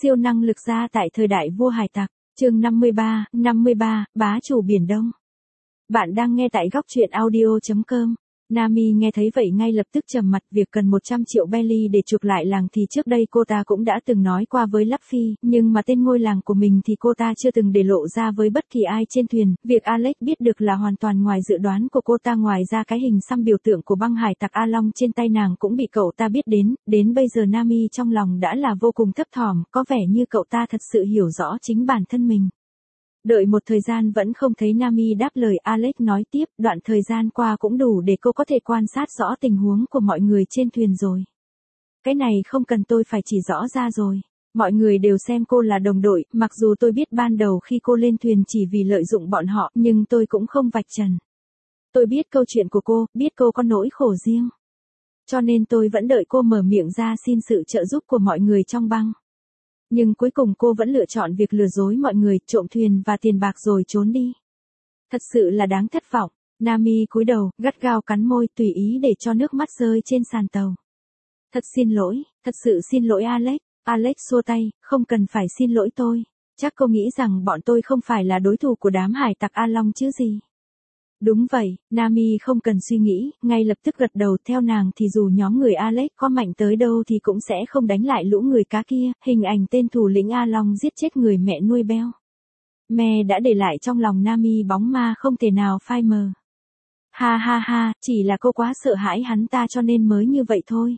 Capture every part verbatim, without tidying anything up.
Siêu năng lực gia tại thời đại vua hải tặc, chương năm mươi ba, năm mươi ba, bá chủ Biển Đông. Bạn đang nghe tại góc truyện audio chấm com. Nami nghe thấy vậy ngay lập tức trầm mặt, việc cần một trăm triệu belly để chuộc lại làng thì trước đây cô ta cũng đã từng nói qua với Luffy, nhưng mà tên ngôi làng của mình thì cô ta chưa từng để lộ ra với bất kỳ ai trên thuyền. Việc Alex biết được là hoàn toàn ngoài dự đoán của cô ta, ngoài ra cái hình xăm biểu tượng của băng hải tặc A Long trên tay nàng cũng bị cậu ta biết đến. Đến bây giờ Nami trong lòng đã là vô cùng thấp thỏm, có vẻ như cậu ta thật sự hiểu rõ chính bản thân mình. Đợi một thời gian vẫn không thấy Nami đáp lời, Alex nói tiếp, đoạn thời gian qua cũng đủ để cô có thể quan sát rõ tình huống của mọi người trên thuyền rồi. Cái này không cần tôi phải chỉ rõ ra rồi. Mọi người đều xem cô là đồng đội, mặc dù tôi biết ban đầu khi cô lên thuyền chỉ vì lợi dụng bọn họ, nhưng tôi cũng không vạch trần. Tôi biết câu chuyện của cô, biết cô có nỗi khổ riêng. Cho nên tôi vẫn đợi cô mở miệng ra xin sự trợ giúp của mọi người trong băng. Nhưng cuối cùng cô vẫn lựa chọn việc lừa dối mọi người, trộm thuyền và tiền bạc rồi trốn đi. Thật sự là đáng thất vọng. Nami cúi đầu, gắt gao cắn môi, tùy ý để cho nước mắt rơi trên sàn tàu. Thật xin lỗi, thật sự xin lỗi Alex. Alex xua tay, không cần phải xin lỗi tôi. Chắc cô nghĩ rằng bọn tôi không phải là đối thủ của đám hải tặc A Long chứ gì. Đúng vậy, Nami không cần suy nghĩ, ngay lập tức gật đầu. Theo nàng thì dù nhóm người Alex có mạnh tới đâu thì cũng sẽ không đánh lại lũ người cá kia. Hình ảnh tên thủ lĩnh A Long giết chết người mẹ nuôi Bell Me đã để lại trong lòng Nami bóng ma không thể nào phai mờ. Ha ha ha, chỉ là cô quá sợ hãi hắn ta cho nên mới như vậy thôi.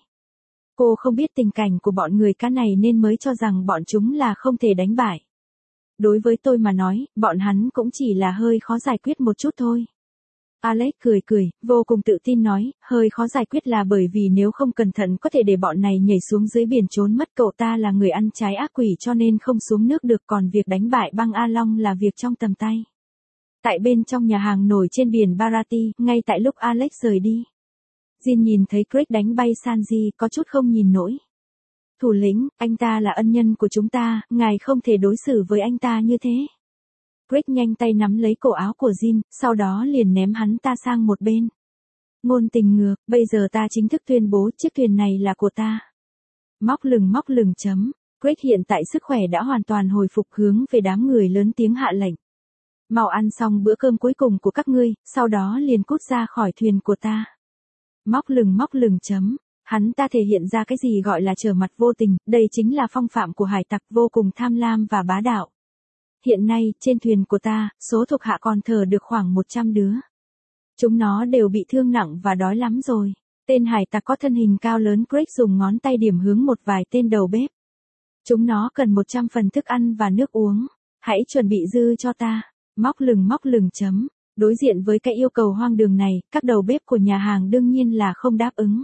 Cô không biết tình cảnh của bọn người cá này nên mới cho rằng bọn chúng là không thể đánh bại. Đối với tôi mà nói, bọn hắn cũng chỉ là hơi khó giải quyết một chút thôi. Alex cười cười, vô cùng tự tin nói, hơi khó giải quyết là bởi vì nếu không cẩn thận có thể để bọn này nhảy xuống dưới biển trốn mất. Cậu ta là người ăn trái ác quỷ cho nên không xuống nước được, còn việc đánh bại băng A Long là việc trong tầm tay. Tại bên trong nhà hàng nổi trên biển Barati, ngay tại lúc Alex rời đi, Jin nhìn thấy Craig đánh bay Sanji, có chút không nhìn nổi. Thủ lĩnh, anh ta là ân nhân của chúng ta, ngài không thể đối xử với anh ta như thế. Craig nhanh tay nắm lấy cổ áo của Jin, sau đó liền ném hắn ta sang một bên. Ngôn tình ngược, bây giờ ta chính thức tuyên bố chiếc thuyền này là của ta. Móc lừng móc lừng chấm. Craig hiện tại sức khỏe đã hoàn toàn hồi phục, hướng về đám người lớn tiếng hạ lệnh. Mau ăn xong bữa cơm cuối cùng của các ngươi, sau đó liền cút ra khỏi thuyền của ta. Móc lừng móc lừng chấm. Hắn ta thể hiện ra cái gì gọi là trở mặt vô tình, đây chính là phong phạm của hải tặc, vô cùng tham lam và bá đạo. Hiện nay, trên thuyền của ta, số thuộc hạ còn thở được khoảng một trăm đứa. Chúng nó đều bị thương nặng và đói lắm rồi. Tên hải tặc có thân hình cao lớn Craig dùng ngón tay điểm hướng một vài tên đầu bếp. Chúng nó cần một trăm phần thức ăn và nước uống. Hãy chuẩn bị dư cho ta. Móc lừng móc lừng chấm. Đối diện với cái yêu cầu hoang đường này, các đầu bếp của nhà hàng đương nhiên là không đáp ứng.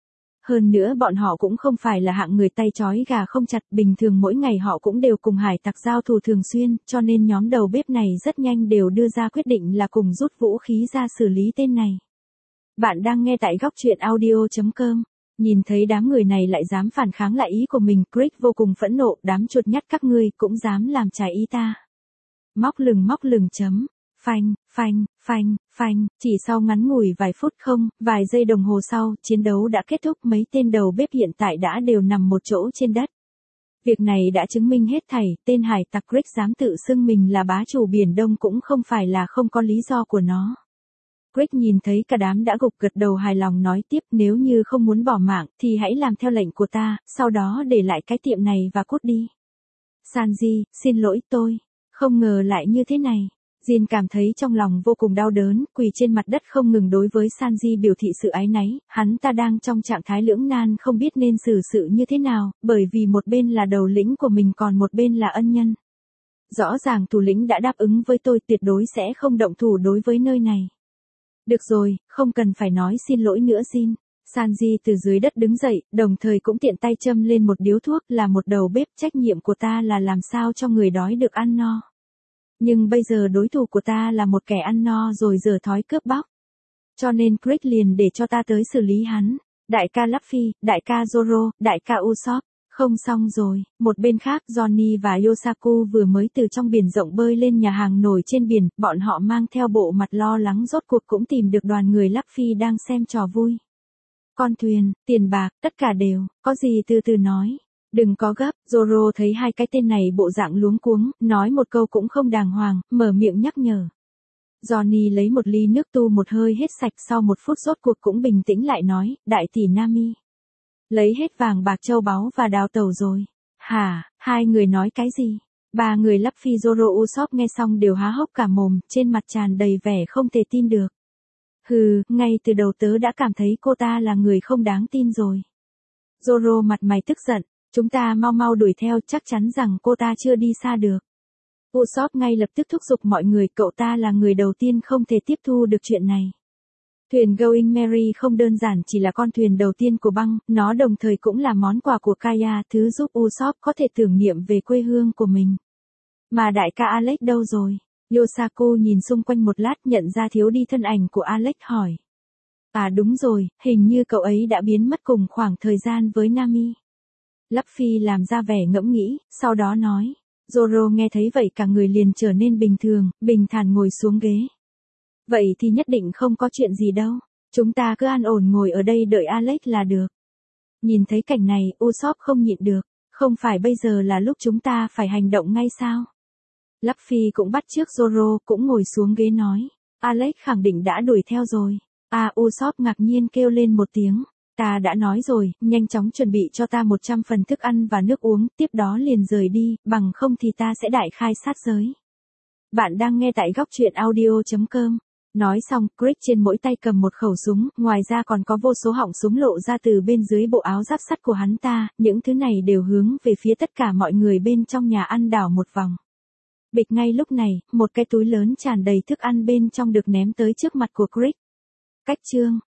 Hơn nữa bọn họ cũng không phải là hạng người tay trói gà không chặt, bình thường mỗi ngày họ cũng đều cùng hải tặc giao thủ thường xuyên, cho nên nhóm đầu bếp này rất nhanh đều đưa ra quyết định là cùng rút vũ khí ra xử lý tên này. Bạn đang nghe tại góc truyện audio chấm com. Nhìn thấy đám người này lại dám phản kháng lại ý của mình, Craig vô cùng phẫn nộ, đám chuột nhắt các ngươi cũng dám làm trái ý ta. Móc lừng móc lừng chấm. Phanh, phanh, phanh, phanh, chỉ sau ngắn ngủi vài phút không, vài giây đồng hồ sau, chiến đấu đã kết thúc, mấy tên đầu bếp hiện tại đã đều nằm một chỗ trên đất. Việc này đã chứng minh hết thảy, tên hải tặc Craig dám tự xưng mình là bá chủ Biển Đông cũng không phải là không có lý do của nó. Craig nhìn thấy cả đám đã gục gật đầu hài lòng nói tiếp, nếu như không muốn bỏ mạng, thì hãy làm theo lệnh của ta, sau đó để lại cái tiệm này và cút đi. Sanji, xin lỗi tôi, không ngờ lại như thế này. Jin cảm thấy trong lòng vô cùng đau đớn, quỳ trên mặt đất không ngừng đối với Sanji biểu thị sự áy náy, hắn ta đang trong trạng thái lưỡng nan không biết nên xử sự như thế nào, bởi vì một bên là đầu lĩnh của mình còn một bên là ân nhân. Rõ ràng thủ lĩnh đã đáp ứng với tôi, tuyệt đối sẽ không động thủ đối với nơi này. Được rồi, không cần phải nói xin lỗi nữa Jin. Sanji từ dưới đất đứng dậy, đồng thời cũng tiện tay châm lên một điếu thuốc, là một đầu bếp, trách nhiệm của ta là làm sao cho người đói được ăn no. Nhưng bây giờ đối thủ của ta là một kẻ ăn no rồi dở thói cướp bóc. Cho nên Craig liền để cho ta tới xử lý hắn. Đại ca Luffy, đại ca Zoro, đại ca Usopp. Không xong rồi, một bên khác Johnny và Yosaku vừa mới từ trong biển rộng bơi lên nhà hàng nổi trên biển, bọn họ mang theo bộ mặt lo lắng rốt cuộc cũng tìm được đoàn người Luffy đang xem trò vui. Con thuyền, tiền bạc, tất cả đều, có gì từ từ nói. Đừng có gấp, Zoro thấy hai cái tên này bộ dạng luống cuống, nói một câu cũng không đàng hoàng, mở miệng nhắc nhở. Johnny lấy một ly nước tu một hơi hết sạch, sau một phút rốt cuộc cũng bình tĩnh lại nói, đại tỷ Nami. Lấy hết vàng bạc châu báu và đào tẩu rồi. Hả, hai người nói cái gì? Ba người Luffy Zoro Usopp nghe xong đều há hốc cả mồm, trên mặt tràn đầy vẻ không thể tin được. Hừ, ngay từ đầu tớ đã cảm thấy cô ta là người không đáng tin rồi. Zoro mặt mày tức giận, chúng ta mau mau đuổi theo, chắc chắn rằng cô ta chưa đi xa được. Usopp ngay lập tức thúc giục mọi người, cậu ta là người đầu tiên không thể tiếp thu được chuyện này. Thuyền Going Merry không đơn giản chỉ là con thuyền đầu tiên của băng, nó đồng thời cũng là món quà của Kaya, thứ giúp Usopp có thể tưởng niệm về quê hương của mình. Mà đại ca Alex đâu rồi? Yosaku nhìn xung quanh một lát, nhận ra thiếu đi thân ảnh của Alex hỏi. À đúng rồi, hình như cậu ấy đã biến mất cùng khoảng thời gian với Nami. Luffy làm ra vẻ ngẫm nghĩ, sau đó nói. Zoro nghe thấy vậy cả người liền trở nên bình thường, bình thản ngồi xuống ghế. Vậy thì nhất định không có chuyện gì đâu, chúng ta cứ an ổn ngồi ở đây đợi Alex là được. Nhìn thấy cảnh này, Usopp không nhịn được, không phải bây giờ là lúc chúng ta phải hành động ngay sao? Luffy cũng bắt chước Zoro, cũng ngồi xuống ghế nói. Alex khẳng định đã đuổi theo rồi. À, Usopp ngạc nhiên kêu lên một tiếng. Ta đã nói rồi, nhanh chóng chuẩn bị cho ta một trăm phần thức ăn và nước uống, tiếp đó liền rời đi, bằng không thì ta sẽ đại khai sát giới. Bạn đang nghe tại góc truyện audio chấm com. Nói xong, Crick trên mỗi tay cầm một khẩu súng, ngoài ra còn có vô số họng súng lộ ra từ bên dưới bộ áo giáp sắt của hắn ta, những thứ này đều hướng về phía tất cả mọi người bên trong nhà ăn đảo một vòng. Bịch, ngay lúc này, một cái túi lớn tràn đầy thức ăn bên trong được ném tới trước mặt của Crick. Cách chương